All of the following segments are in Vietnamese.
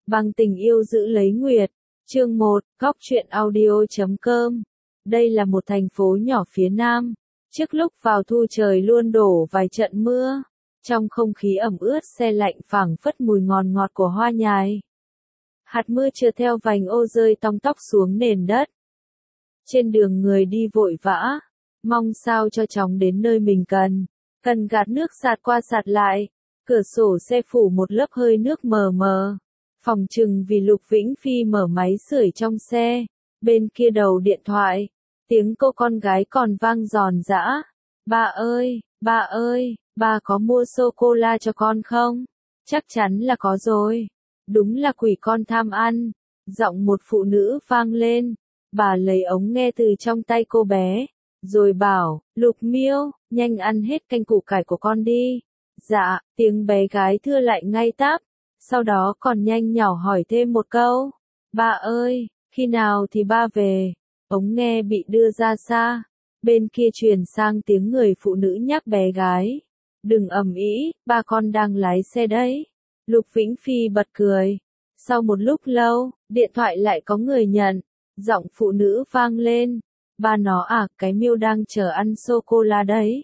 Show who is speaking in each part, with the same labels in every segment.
Speaker 1: Bằng tình yêu giữ lấy Nguyệt. Chương 1, Góc truyện audio.com. Đây là một thành phố nhỏ phía Nam. Trước lúc vào thu trời luôn đổ vài trận mưa. Trong không khí ẩm ướt se lạnh phảng phất mùi ngọt ngọt của hoa nhài. Hạt mưa trượt theo vành ô rơi tong tóc xuống nền đất. Trên đường người đi vội vã, mong sao cho chóng đến nơi mình cần gạt nước sạt qua sạt lại. Cửa sổ xe phủ một lớp hơi nước mờ mờ. Phòng chừng vì Lục Vĩnh Phi mở máy sưởi trong xe. Bên kia đầu điện thoại, tiếng cô con gái còn vang giòn giã. Ba ơi, ba có mua sô-cô-la cho con không? Chắc chắn là có rồi. Đúng là quỷ con tham ăn. Giọng một phụ nữ vang lên. Bà lấy ống nghe từ trong tay cô bé, rồi bảo, Lục Miêu, nhanh ăn hết canh củ cải của con đi. Dạ, tiếng bé gái thưa lại ngay tắp. Sau đó còn nhanh nhỏ hỏi thêm một câu. Ba ơi, khi nào thì ba về? Ống nghe bị đưa ra xa. Bên kia truyền sang tiếng người phụ nữ nhắc bé gái. Đừng ầm ĩ, ba con đang lái xe đấy. Lục Vĩnh Phi bật cười. Sau một lúc lâu, điện thoại lại có người nhận. Giọng phụ nữ vang lên. Ba nó à, cái Miêu đang chờ ăn sô-cô-la đấy.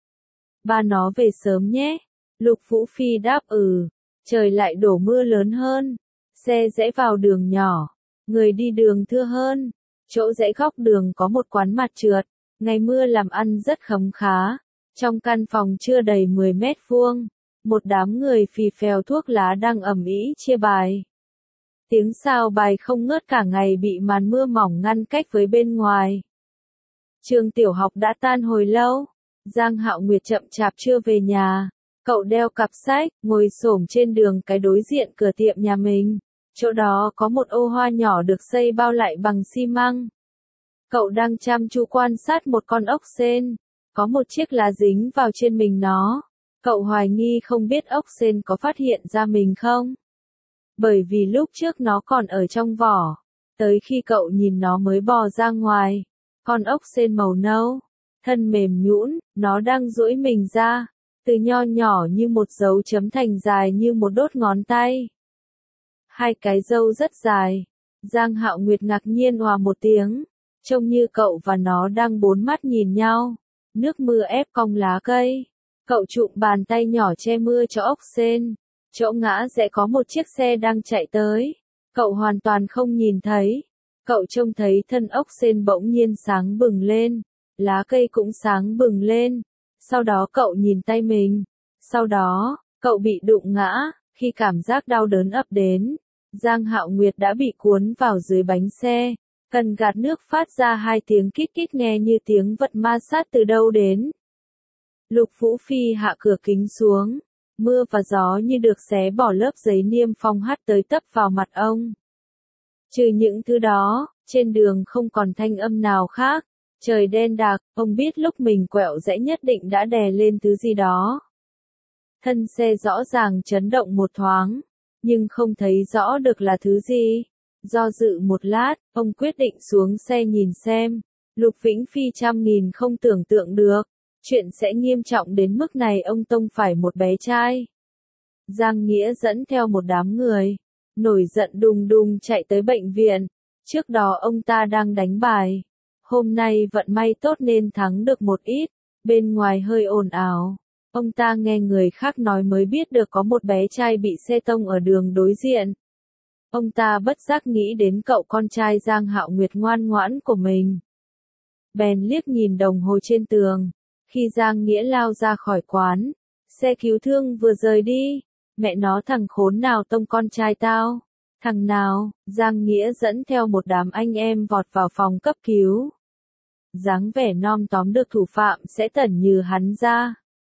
Speaker 1: Ba nó về sớm nhé. Lục Vũ Phi đáp ừ. Trời lại đổ mưa lớn hơn. Xe rẽ vào đường nhỏ. Người đi đường thưa hơn. Chỗ rẽ góc đường có một quán mặt trượt. Ngày mưa làm ăn rất khấm khá. Trong căn phòng chưa đầy 10 mét vuông. Một đám người phì phèo thuốc lá đang ầm ĩ chia bài. Tiếng sao bài không ngớt cả ngày bị màn mưa mỏng ngăn cách với bên ngoài. Trường tiểu học đã tan hồi lâu. Giang Hạo Nguyệt chậm chạp chưa về nhà. Cậu đeo cặp sách, ngồi xổm trên đường cái đối diện cửa tiệm nhà mình. Chỗ đó có một ô hoa nhỏ được xây bao lại bằng xi măng. Cậu đang chăm chú quan sát một con ốc sên. Có một chiếc lá dính vào trên mình nó. Cậu hoài nghi không biết ốc sên có phát hiện ra mình không? Bởi vì lúc trước nó còn ở trong vỏ. Tới khi cậu nhìn nó mới bò ra ngoài. Con ốc sên màu nâu. Thân mềm nhũn, nó đang duỗi mình ra. Từ nho nhỏ như một dấu chấm thành dài như một đốt ngón tay. Hai cái râu rất dài. Giang Hạo Nguyệt ngạc nhiên òa một tiếng. Trông như cậu và nó đang bốn mắt nhìn nhau. Nước mưa ép cong lá cây. Cậu trụm bàn tay nhỏ che mưa cho ốc sên. Chỗ ngã rẽ có một chiếc xe đang chạy tới. Cậu hoàn toàn không nhìn thấy. Cậu trông thấy thân ốc sên bỗng nhiên sáng bừng lên. Lá cây cũng sáng bừng lên. Sau đó cậu nhìn tay mình. Sau đó, cậu bị đụng ngã. Khi cảm giác đau đớn ập đến, Giang Hạo Nguyệt đã bị cuốn vào dưới bánh xe. Cần gạt nước phát ra hai tiếng kít kít nghe như tiếng vật ma sát từ đâu đến. Lục Vũ Phi hạ cửa kính xuống. Mưa và gió như được xé bỏ lớp giấy niêm phong hắt tới tấp vào mặt ông. Trừ những thứ đó, trên đường không còn thanh âm nào khác. Trời đen đặc, ông biết lúc mình quẹo rẽ nhất định đã đè lên thứ gì đó. Thân xe rõ ràng chấn động một thoáng, nhưng không thấy rõ được là thứ gì. Do dự một lát, ông quyết định xuống xe nhìn xem. Lục Vĩnh Phi trăm nghìn không tưởng tượng được. Chuyện sẽ nghiêm trọng đến mức này ông tông phải một bé trai. Giang Nghĩa dẫn theo một đám người. Nổi giận đùng đùng chạy tới bệnh viện. Trước đó ông ta đang đánh bài. Hôm nay vận may tốt nên thắng được một ít. Bên ngoài hơi ồn ào. Ông ta nghe người khác nói mới biết được có một bé trai bị xe tông ở đường đối diện. Ông ta bất giác nghĩ đến cậu con trai Giang Hạo Nguyệt ngoan ngoãn của mình. Bèn liếc nhìn đồng hồ trên tường. Khi Giang Nghĩa lao ra khỏi quán, xe cứu thương vừa rời đi. Mẹ nó thằng khốn nào tông con trai tao? Thằng nào? Giang Nghĩa dẫn theo một đám anh em vọt vào phòng cấp cứu. Dáng vẻ nom tóm được thủ phạm sẽ tẩn như hắn ra.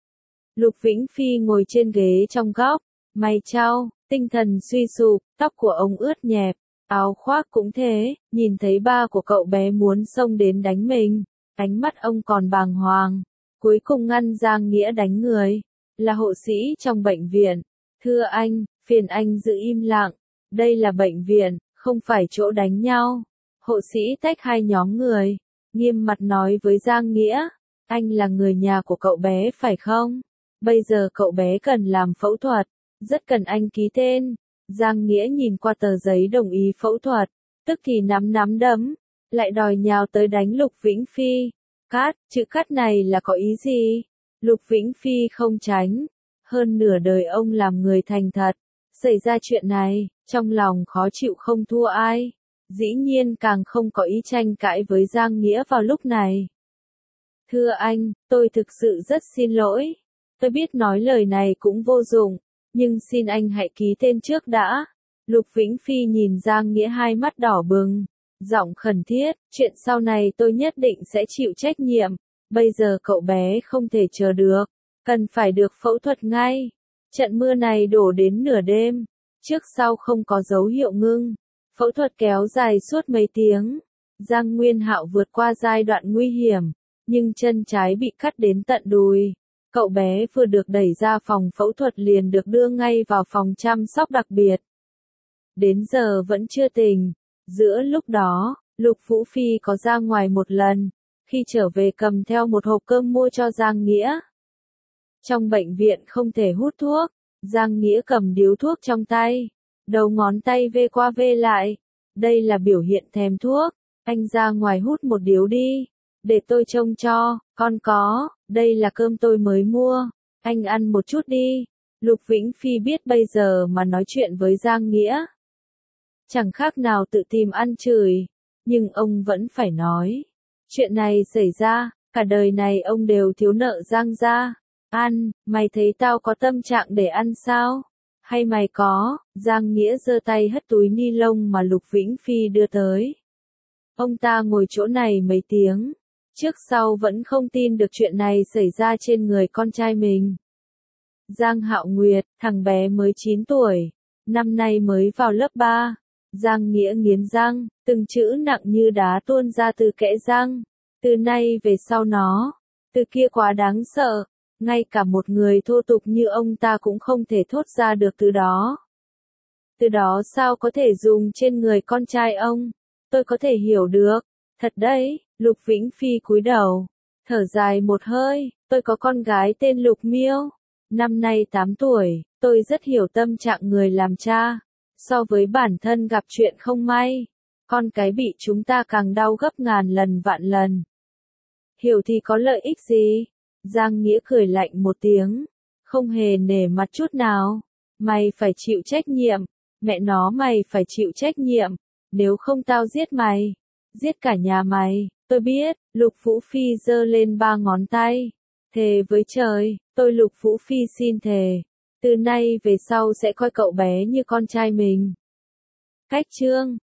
Speaker 1: Lục Vĩnh Phi ngồi trên ghế trong góc, mày chau, tinh thần suy sụp, tóc của ông ướt nhẹp, áo khoác cũng thế, nhìn thấy ba của cậu bé muốn xông đến đánh mình, ánh mắt ông còn bàng hoàng, cuối cùng ngăn Giang Nghĩa đánh người, là hộ sĩ trong bệnh viện. Thưa anh, phiền anh giữ im lặng, đây là bệnh viện, không phải chỗ đánh nhau. Hộ sĩ tách hai nhóm người, nghiêm mặt nói với Giang Nghĩa, anh là người nhà của cậu bé phải không? Bây giờ cậu bé cần làm phẫu thuật, rất cần anh ký tên. Giang Nghĩa nhìn qua tờ giấy đồng ý phẫu thuật, tức thì nắm nắm đấm, lại đòi nhào tới đánh Lục Vĩnh Phi. Cát, chữ cát này là có ý gì? Lục Vĩnh Phi không tránh, hơn nửa đời ông làm người thành thật, xảy ra chuyện này, trong lòng khó chịu không thua ai, dĩ nhiên càng không có ý tranh cãi với Giang Nghĩa vào lúc này. Thưa anh, tôi thực sự rất xin lỗi, tôi biết nói lời này cũng vô dụng, nhưng xin anh hãy ký tên trước đã. Lục Vĩnh Phi nhìn Giang Nghĩa hai mắt đỏ bừng, giọng khẩn thiết, chuyện sau này tôi nhất định sẽ chịu trách nhiệm, bây giờ cậu bé không thể chờ được, cần phải được phẫu thuật ngay. Trận mưa này đổ đến nửa đêm, trước sau không có dấu hiệu ngưng, phẫu thuật kéo dài suốt mấy tiếng. Giang Nguyên Hạo vượt qua giai đoạn nguy hiểm, nhưng chân trái bị cắt đến tận đùi. Cậu bé vừa được đẩy ra phòng phẫu thuật liền được đưa ngay vào phòng chăm sóc đặc biệt. Đến giờ vẫn chưa tỉnh. Giữa lúc đó, Lục Vũ Phi có ra ngoài một lần, khi trở về cầm theo một hộp cơm mua cho Giang Nghĩa. Trong bệnh viện không thể hút thuốc, Giang Nghĩa cầm điếu thuốc trong tay, đầu ngón tay vê qua vê lại. Đây là biểu hiện thèm thuốc, anh ra ngoài hút một điếu đi, để tôi trông cho, con có, đây là cơm tôi mới mua, anh ăn một chút đi. Lục Vĩnh Phi biết bây giờ mà nói chuyện với Giang Nghĩa chẳng khác nào tự tìm ăn chửi, nhưng ông vẫn phải nói. Chuyện này xảy ra, cả đời này ông đều thiếu nợ Giang gia. Ăn, mày thấy tao có tâm trạng để ăn sao? Hay mày có? Giang Nghĩa giơ tay hất túi ni lông mà Lục Vĩnh Phi đưa tới. Ông ta ngồi chỗ này mấy tiếng, trước sau vẫn không tin được chuyện này xảy ra trên người con trai mình. Giang Hạo Nguyệt, thằng bé mới 9 tuổi, năm nay mới vào lớp 3. Giang Nghĩa nghiến răng, từng chữ nặng như đá tuôn ra từ kẽ răng. Từ nay về sau nó, từ kia quá đáng sợ, ngay cả một người thô tục như ông ta cũng không thể thốt ra được từ đó. Từ đó sao có thể dùng trên người con trai ông? Tôi có thể hiểu được. Thật đấy, Lục Vĩnh Phi cúi đầu, thở dài một hơi, tôi có con gái tên Lục Miêu, năm nay 8 tuổi, tôi rất hiểu tâm trạng người làm cha. So với bản thân gặp chuyện không may, con cái bị chúng ta càng đau gấp ngàn lần vạn lần. Hiểu thì có lợi ích gì? Giang Nghĩa cười lạnh một tiếng, không hề nể mặt chút nào. Mày phải chịu trách nhiệm, mẹ nó mày phải chịu trách nhiệm, nếu không tao giết mày, giết cả nhà mày. Tôi biết, Lục Vũ Phi giơ lên 3 ngón tay, thề với trời, tôi Lục Vũ Phi xin thề, từ nay về sau sẽ coi cậu bé như con trai mình. Cách chương